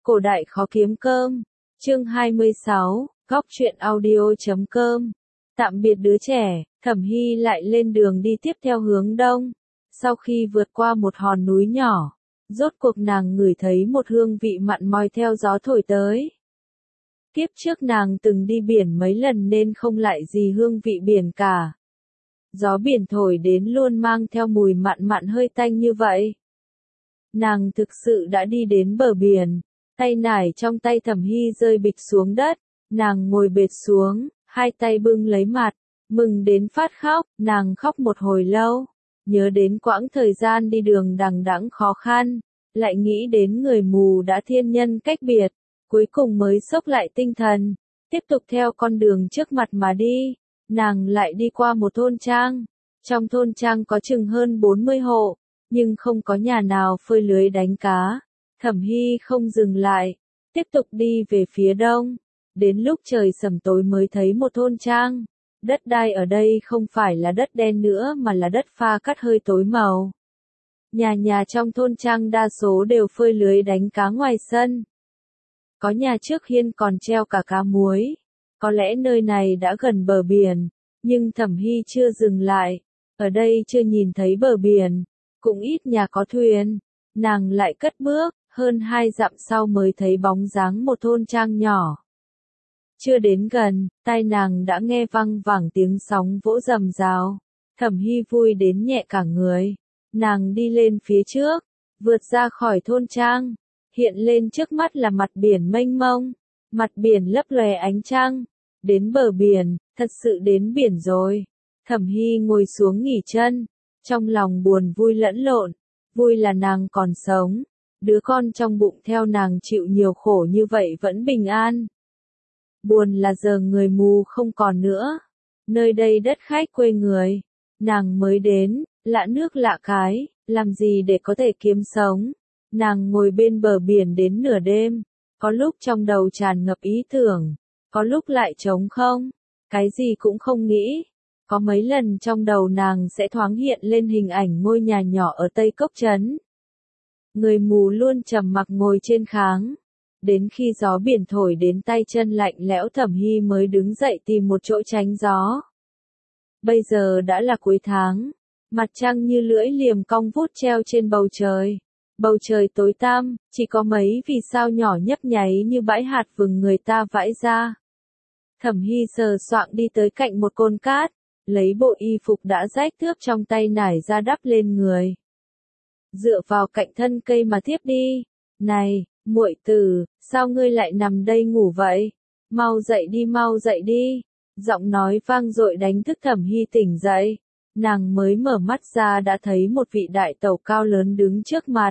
Cổ đại khó kiếm cơm. Chương 26, góc truyện audio.com. Tạm biệt đứa trẻ, Thẩm Hy lại lên đường đi tiếp theo hướng đông. Sau khi vượt qua một hòn núi nhỏ, rốt cuộc nàng ngửi thấy một hương vị mặn mòi theo gió thổi tới. Kiếp trước nàng từng đi biển mấy lần nên không lại gì hương vị biển cả. Gió biển thổi đến luôn mang theo mùi mặn mặn hơi tanh như vậy. Nàng thực sự đã đi đến bờ biển, tay nải trong tay Thẩm Hy rơi bịch xuống đất, nàng ngồi bệt xuống, hai tay bưng lấy mặt, mừng đến phát khóc, nàng khóc một hồi lâu, nhớ đến quãng thời gian đi đường đằng đẵng khó khăn, lại nghĩ đến người mù đã thiên nhân cách biệt, cuối cùng mới xốc lại tinh thần, tiếp tục theo con đường trước mặt mà đi. Nàng lại đi qua một thôn trang, trong thôn trang có chừng hơn 40 hộ, nhưng không có nhà nào phơi lưới đánh cá. Thẩm Hy không dừng lại, tiếp tục đi về phía đông, đến lúc trời sẩm tối mới thấy một thôn trang. Đất đai ở đây không phải là đất đen nữa mà là đất pha cắt hơi tối màu. Nhà nhà trong thôn trang đa số đều phơi lưới đánh cá ngoài sân. Có nhà trước hiên còn treo cả cá muối. Có lẽ nơi này đã gần bờ biển, nhưng Thẩm Hy chưa dừng lại. Ở đây chưa nhìn thấy bờ biển, cũng ít nhà có thuyền. Nàng lại cất bước, hơn 2 dặm sau mới thấy bóng dáng một thôn trang nhỏ. Chưa đến gần, tai nàng đã nghe văng vẳng tiếng sóng vỗ rầm rào. Thẩm Hy vui đến nhẹ cả người. Nàng đi lên phía trước, vượt ra khỏi thôn trang. Hiện lên trước mắt là mặt biển mênh mông. Mặt biển lấp lòe ánh trăng. Đến bờ biển, thật sự đến biển rồi. Thẩm Hy ngồi xuống nghỉ chân. Trong lòng buồn vui lẫn lộn. Vui là nàng còn sống. Đứa con trong bụng theo nàng chịu nhiều khổ như vậy vẫn bình an. Buồn là giờ người mù không còn nữa. Nơi đây đất khách quê người. Nàng mới đến, lạ nước lạ cái, làm gì để có thể kiếm sống. Nàng ngồi bên bờ biển đến nửa đêm. Có lúc trong đầu tràn ngập ý tưởng. Có lúc lại trống không. Cái gì cũng không nghĩ. Có mấy lần trong đầu nàng sẽ thoáng hiện lên hình ảnh ngôi nhà nhỏ ở Tây Cốc Trấn. Người mù luôn trầm mặc ngồi trên kháng. Đến khi gió biển thổi đến tay chân lạnh lẽo Thẩm Hy mới đứng dậy tìm một chỗ tránh gió. Bây giờ đã là cuối tháng. Mặt trăng như lưỡi liềm cong vút treo trên bầu trời. Bầu trời tối tăm, chỉ có mấy vì sao nhỏ nhấp nháy như bãi hạt vừng người ta vãi ra. Thẩm Hy sờ soạng đi tới cạnh một côn cát, lấy bộ y phục đã rách thướp trong tay nải ra đắp lên người. Dựa vào cạnh thân cây mà thiếp đi. Này, muội tử, sao ngươi lại nằm đây ngủ vậy? Mau dậy đi. Giọng nói vang dội đánh thức Thẩm Hy tỉnh dậy. Nàng mới mở mắt ra đã thấy một vị đại tẩu cao lớn đứng trước mặt.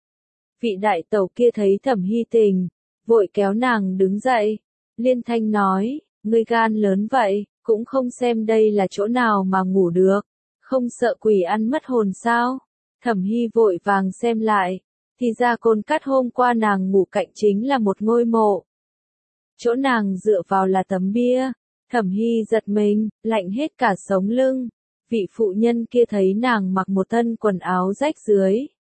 Vị đại tẩu kia thấy Thẩm Hy tỉnh, vội kéo nàng đứng dậy. Liên thanh nói, ngươi gan lớn vậy, cũng không xem đây là chỗ nào mà ngủ được. Không sợ quỷ ăn mất hồn sao? Thẩm Hy vội vàng xem lại. Thì ra côn cát hôm qua nàng ngủ cạnh chính là một ngôi mộ. Chỗ nàng dựa vào là tấm bia. Thẩm Hy giật mình, lạnh hết cả sống lưng. Vị phụ nhân kia thấy nàng mặc một thân quần áo rách rưới.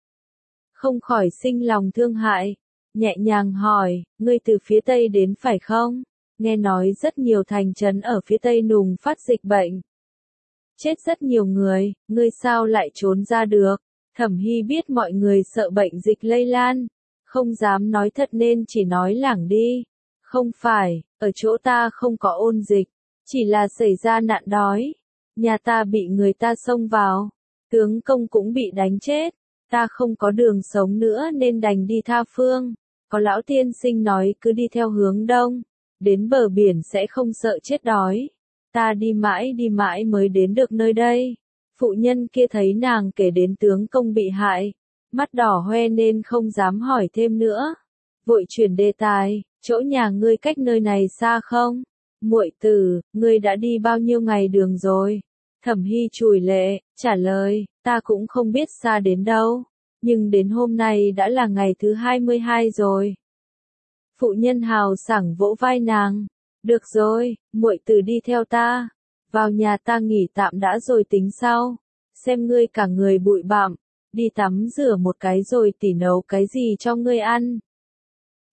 Không khỏi sinh lòng thương hại. Nhẹ nhàng hỏi, ngươi từ phía Tây đến phải không? Nghe nói rất nhiều thành trấn ở phía Tây nùng phát dịch bệnh. Chết rất nhiều người, ngươi sao lại trốn ra được? Thẩm Hy biết mọi người sợ bệnh dịch lây lan. Không dám nói thật nên chỉ nói lảng đi. Không phải, ở chỗ ta không có ôn dịch. Chỉ là xảy ra nạn đói. Nhà ta bị người ta xông vào. Tướng công cũng bị đánh chết. Ta không có đường sống nữa nên đành đi tha phương. Có lão tiên sinh nói cứ đi theo hướng đông. Đến bờ biển sẽ không sợ chết đói. Ta đi mãi mới đến được nơi đây. Phụ nhân kia thấy nàng kể đến tướng công bị hại. Mắt đỏ hoe nên không dám hỏi thêm nữa. Vội chuyển đề tài, chỗ nhà ngươi cách nơi này xa không? Muội tử, ngươi đã đi bao nhiêu ngày đường rồi? Thẩm Hy chùi lệ, trả lời, ta cũng không biết xa đến đâu. Nhưng đến hôm nay đã là ngày thứ 22 rồi. Phụ nhân hào sảng vỗ vai nàng. Được rồi, muội tử đi theo ta. Vào nhà ta nghỉ tạm đã rồi tính sau. Xem ngươi cả người bụi bặm. Đi tắm rửa một cái rồi tỉ nấu cái gì cho ngươi ăn.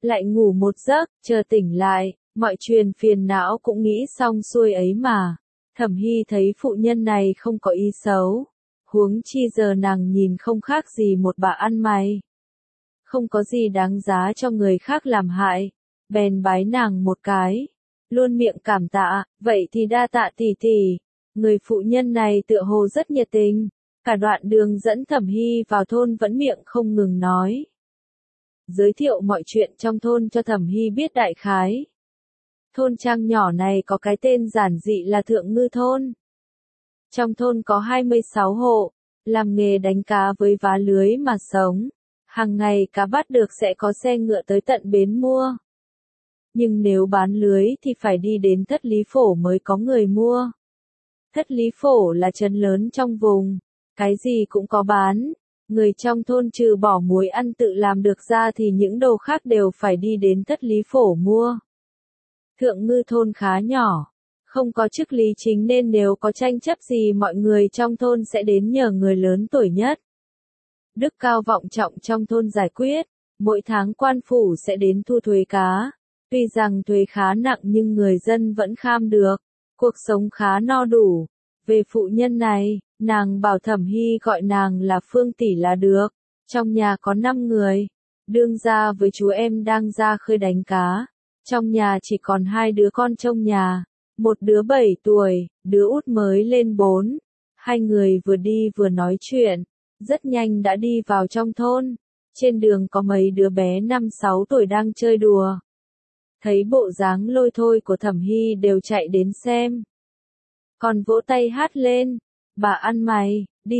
lại ngủ một giấc, chờ tỉnh lại, mọi chuyện phiền não cũng nghĩ xong xuôi ấy mà. Thẩm Hy thấy phụ nhân này không có ý xấu, huống chi giờ nàng nhìn không khác gì một bà ăn mày. Không có gì đáng giá cho người khác làm hại, bèn bái nàng một cái, luôn miệng cảm tạ, vậy thì đa tạ tỷ tỷ. Người phụ nhân này tựa hồ rất nhiệt tình, cả đoạn đường dẫn Thẩm Hy vào thôn vẫn miệng không ngừng nói. Giới thiệu mọi chuyện trong thôn cho Thẩm Hy biết đại khái. Thôn trang nhỏ này có cái tên giản dị là Thượng Ngư Thôn. Trong thôn có 26 hộ, làm nghề đánh cá với vá lưới mà sống. Hàng ngày cá bắt được sẽ có xe ngựa tới tận bến mua. Nhưng nếu bán lưới thì phải đi đến Thất Lý Phổ mới có người mua. Thất Lý Phổ là trấn lớn trong vùng, cái gì cũng có bán. Người trong thôn trừ bỏ muối ăn tự làm được ra thì những đồ khác đều phải đi đến Thất Lý Phổ mua. Thượng Ngư Thôn khá nhỏ, không có chức lý chính nên nếu có tranh chấp gì mọi người trong thôn sẽ đến nhờ người lớn tuổi nhất. Đức cao vọng trọng trong thôn giải quyết, mỗi tháng quan phủ sẽ đến thu thuế cá. Tuy rằng thuế khá nặng nhưng người dân vẫn kham được, cuộc sống khá no đủ. Về phụ nhân này, nàng bảo Thẩm Hy gọi nàng là Phương tỷ là được. Trong nhà có 5 người, đương gia với chú em đang ra khơi đánh cá. Trong nhà chỉ còn 2 đứa con trong nhà, một đứa 7 tuổi, đứa út mới lên 4. Hai người vừa đi vừa nói chuyện, rất nhanh đã đi vào trong thôn. Trên đường có mấy đứa bé 5-6 tuổi đang chơi đùa. Thấy bộ dáng lôi thôi của Thẩm Hy đều chạy đến xem. Còn vỗ tay hát lên, bà ăn mày, đi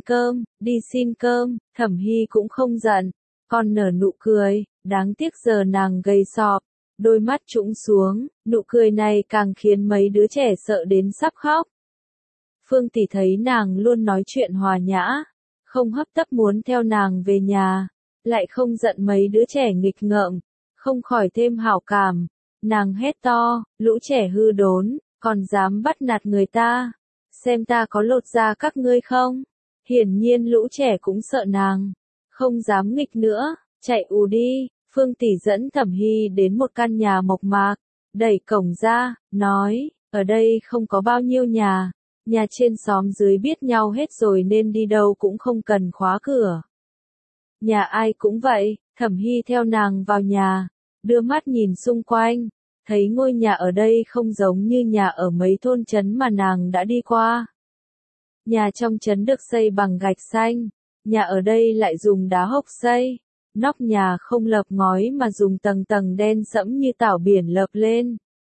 xin cơm, Thẩm Hy cũng không giận, còn nở nụ cười, đáng tiếc giờ nàng gầy sọp, đôi mắt trũng xuống, nụ cười này càng khiến mấy đứa trẻ sợ đến sắp khóc. Phương tỷ thấy nàng luôn nói chuyện hòa nhã, không hấp tấp muốn theo nàng về nhà, lại không giận mấy đứa trẻ nghịch ngợm, không khỏi thêm hảo cảm. Nàng hét to, lũ trẻ hư đốn, còn dám bắt nạt người ta, xem ta có lột da các ngươi không? Hiển nhiên lũ trẻ cũng sợ nàng, không dám nghịch nữa, chạy ù đi. Phương tỷ dẫn Thẩm Hy đến một căn nhà mộc mạc, đẩy cổng ra, nói, ở đây không có bao nhiêu nhà trên xóm dưới biết nhau hết rồi nên đi đâu cũng không cần khóa cửa. Nhà ai cũng vậy, Thẩm Hy theo nàng vào nhà, đưa mắt nhìn xung quanh, thấy ngôi nhà ở đây không giống như nhà ở mấy thôn trấn mà nàng đã đi qua. Nhà trong trấn được xây bằng gạch xanh, nhà ở đây lại dùng đá hộc xây. Nóc nhà không lợp ngói mà dùng tầng tầng đen sẫm như tảo biển lợp lên.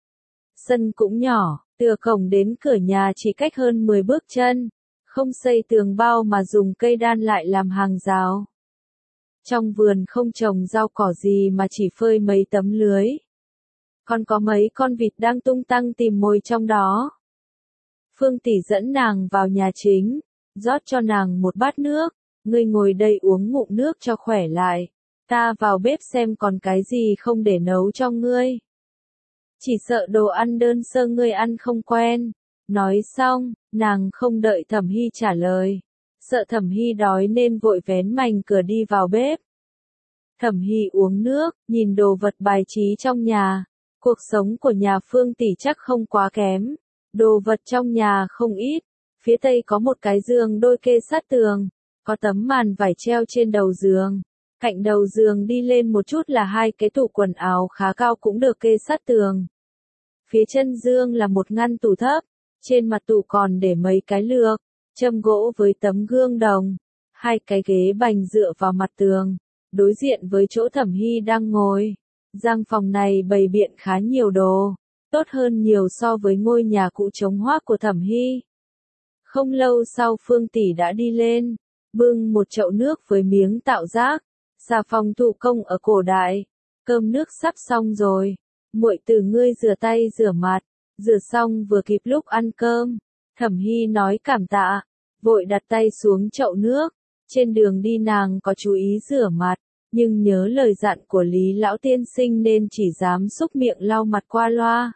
Sân cũng nhỏ, từ cổng đến cửa nhà chỉ cách hơn 10 bước chân, không xây tường bao mà dùng cây đan lại làm hàng rào. Trong vườn không trồng rau cỏ gì mà chỉ phơi mấy tấm lưới. Còn có mấy con vịt đang tung tăng tìm mồi trong đó. Phương tỷ dẫn nàng vào nhà chính, rót cho nàng một bát nước. Ngươi ngồi đây uống ngụm nước cho khỏe lại. Ta vào bếp xem còn cái gì không để nấu cho ngươi. Chỉ sợ đồ ăn đơn sơ ngươi ăn không quen. Nói xong, nàng không đợi Thẩm Hy trả lời. Sợ Thẩm Hy đói nên vội vén mành cửa đi vào bếp. Thẩm Hy uống nước, nhìn đồ vật bài trí trong nhà. Cuộc sống của nhà Phương tỷ chắc không quá kém. Đồ vật trong nhà không ít. Phía tây có một cái giường đôi kê sát tường. Có tấm màn vải treo trên đầu giường. Cạnh đầu giường đi lên một chút là 2 cái tủ quần áo khá cao cũng được kê sát tường. Phía chân giường là một ngăn tủ thấp. Trên mặt tủ còn để mấy cái lược, châm gỗ với tấm gương đồng. 2 cái ghế bành dựa vào mặt tường. Đối diện với chỗ Thẩm Hy đang ngồi. Gian phòng này bày biện khá nhiều đồ. Tốt hơn nhiều so với ngôi nhà cũ trống hoác của Thẩm Hy. Không lâu sau Phương tỷ đã đi lên. Bưng một chậu nước với miếng tạo rác, xà phòng thủ công ở cổ đại, cơm nước sắp xong rồi, muội từ ngươi rửa tay rửa mặt, rửa xong vừa kịp lúc ăn cơm. Thẩm Hy nói cảm tạ, vội đặt tay xuống chậu nước. Trên đường đi nàng có chú ý rửa mặt, nhưng nhớ lời dặn của Lý lão tiên sinh nên chỉ dám xúc miệng lau mặt qua loa.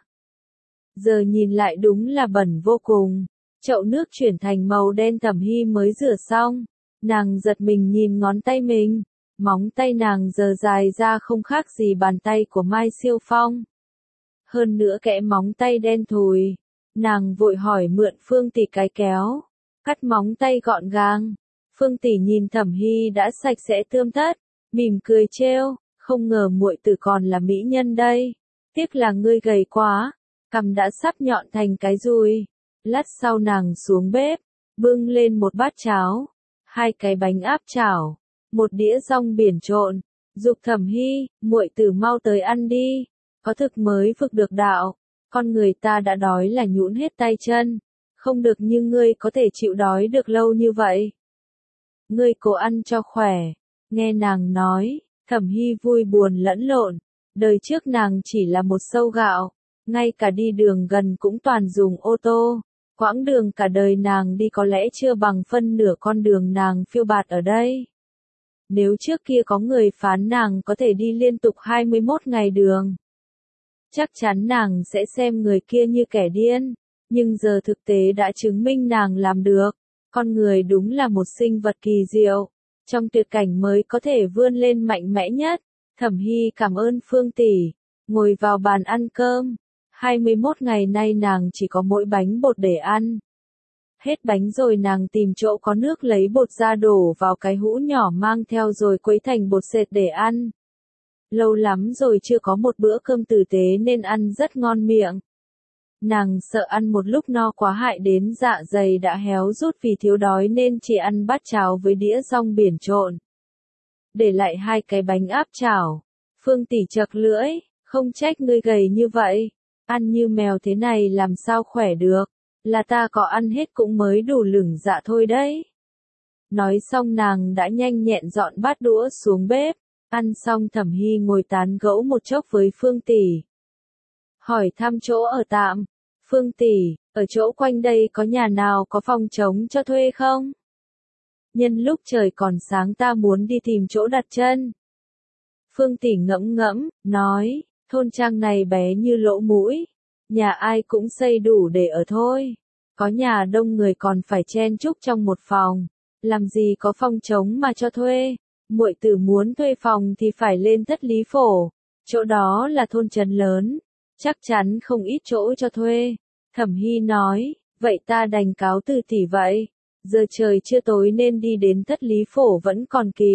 Giờ nhìn lại đúng là bẩn vô cùng. Chậu nước chuyển thành màu đen. Thẩm Hy mới rửa xong. Nàng giật mình nhìn ngón tay mình, Móng tay nàng giờ dài ra không khác gì bàn tay của Mai Siêu Phong. Hơn nữa kẽ móng tay đen thùi. Nàng vội hỏi mượn Phương Tỷ cái kéo. Cắt móng tay gọn gàng. Phương Tỷ nhìn Thẩm Hy đã sạch sẽ tươm tất. Mỉm cười trêu. Không ngờ muội tử còn là mỹ nhân đây. Tiếc là ngươi gầy quá. Cằm đã sắp nhọn thành cái dùi. Lát sau nàng xuống bếp. Bưng lên một bát cháo. 2 cái bánh áp chảo. Một đĩa rong biển trộn. Dục Thẩm Hy, muội tử mau tới ăn đi. Có thực mới vực được đạo. Con người ta đã đói là nhũn hết tay chân. Không được như ngươi có thể chịu đói được lâu như vậy. Ngươi cố ăn cho khỏe. Nghe nàng nói, Thẩm Hy vui buồn lẫn lộn. Đời trước nàng chỉ là một sâu gạo. Ngay cả đi đường gần cũng toàn dùng ô tô. Quãng đường cả đời nàng đi có lẽ chưa bằng phân nửa con đường nàng phiêu bạt ở đây. Nếu trước kia có người phán nàng có thể đi liên tục 21 ngày đường, chắc chắn nàng sẽ xem người kia như kẻ điên. Nhưng giờ thực tế đã chứng minh nàng làm được. Con người đúng là một sinh vật kỳ diệu. Trong tuyệt cảnh mới có thể vươn lên mạnh mẽ nhất. Thẩm Hy cảm ơn Phương Tỷ. Ngồi vào bàn ăn cơm. 21 ngày nay nàng chỉ có mỗi bánh bột để ăn. Hết bánh rồi nàng tìm chỗ có nước lấy bột ra đổ vào cái hũ nhỏ mang theo rồi quấy thành bột sệt để ăn. Lâu lắm rồi chưa có một bữa cơm tử tế nên ăn rất ngon miệng. Nàng sợ ăn một lúc no quá hại đến dạ dày đã héo rút vì thiếu đói nên chỉ ăn bát cháo với đĩa rong biển trộn. Để lại 2 cái bánh áp chảo. Phương Tỷ chật lưỡi, không trách ngươi gầy như vậy. Ăn như mèo thế này làm sao khỏe được. Là ta có ăn hết cũng mới đủ lửng dạ thôi đấy. Nói xong nàng đã nhanh nhẹn dọn bát đũa xuống bếp. Ăn xong Thẩm Hy ngồi tán gẫu một chốc với Phương Tỷ. Hỏi thăm chỗ ở tạm. Phương Tỷ, ở chỗ quanh đây có nhà nào có phòng trống cho thuê không? Nhân lúc trời còn sáng ta muốn đi tìm chỗ đặt chân. Phương Tỷ ngẫm ngẫm, nói, thôn trang này bé như lỗ mũi. Nhà ai cũng xây đủ để ở thôi. Có nhà đông người còn phải chen chúc trong một phòng. Làm gì có phòng trống mà cho thuê. Muội tử muốn thuê phòng thì phải lên Thất Lý Phổ. Chỗ đó là thôn trấn lớn. Chắc chắn không ít chỗ cho thuê. Thẩm Hy nói, vậy ta đành cáo từ tỷ vậy. Giờ trời chưa tối nên đi đến Thất Lý Phổ vẫn còn kịp.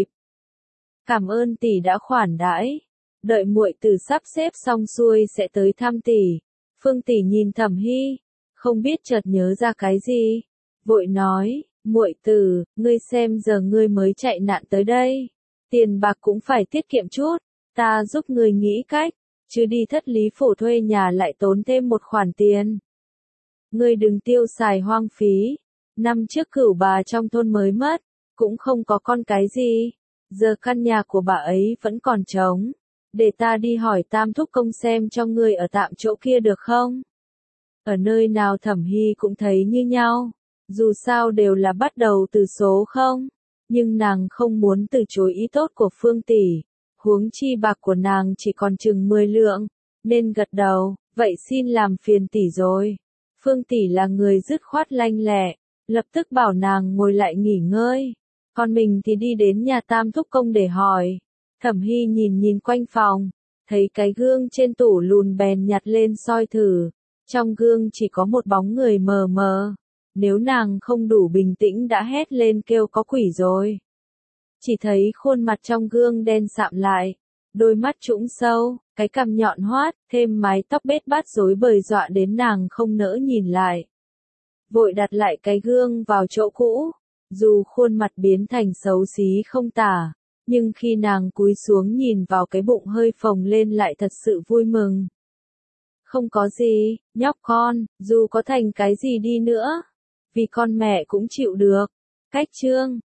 Cảm ơn tỷ đã khoản đãi. Đợi muội tử sắp xếp xong xuôi sẽ tới thăm tỷ. Phương Tỷ nhìn Thẩm Hy, không biết chợt nhớ ra cái gì. Vội nói, muội tử, ngươi xem giờ ngươi mới chạy nạn tới đây. Tiền bạc cũng phải tiết kiệm chút. Ta giúp ngươi nghĩ cách. Chứ đi Thất Lý Phổ thuê nhà lại tốn thêm một khoản tiền. Ngươi đừng tiêu xài hoang phí. Năm trước cửu bà trong thôn mới mất, cũng không có con cái gì. Giờ căn nhà của bà ấy vẫn còn trống. Để ta đi hỏi Tam Thúc Công xem cho ngươi ở tạm chỗ kia được không? Ở nơi nào Thẩm Hy cũng thấy như nhau. Dù sao đều là bắt đầu từ số 0. Nhưng nàng không muốn từ chối ý tốt của Phương Tỷ. Huống chi bạc của nàng chỉ còn chừng 10 lượng. Nên gật đầu, vậy xin làm phiền tỷ rồi. Phương Tỷ là người dứt khoát lanh lẹ. Lập tức bảo nàng ngồi lại nghỉ ngơi. Còn mình thì đi đến nhà Tam Thúc Công để hỏi. Thẩm Hy nhìn nhìn quanh phòng. Thấy cái gương trên tủ lùn bèn nhặt lên soi thử. Trong gương chỉ có một bóng người mờ mờ. Nếu nàng không đủ bình tĩnh đã hét lên kêu có quỷ rồi. Chỉ thấy khuôn mặt trong gương đen sạm lại. Đôi mắt trũng sâu, cái cằm nhọn hoắt, thêm mái tóc bết bát rối bời dọa đến nàng không nỡ nhìn lại. Vội đặt lại cái gương vào chỗ cũ. Dù khuôn mặt biến thành xấu xí không tả. Nhưng khi nàng cúi xuống nhìn vào cái bụng hơi phồng lên lại thật sự vui mừng. Không có gì, nhóc con, dù có thành cái gì đi nữa. Vì con mẹ cũng chịu được. Cách chương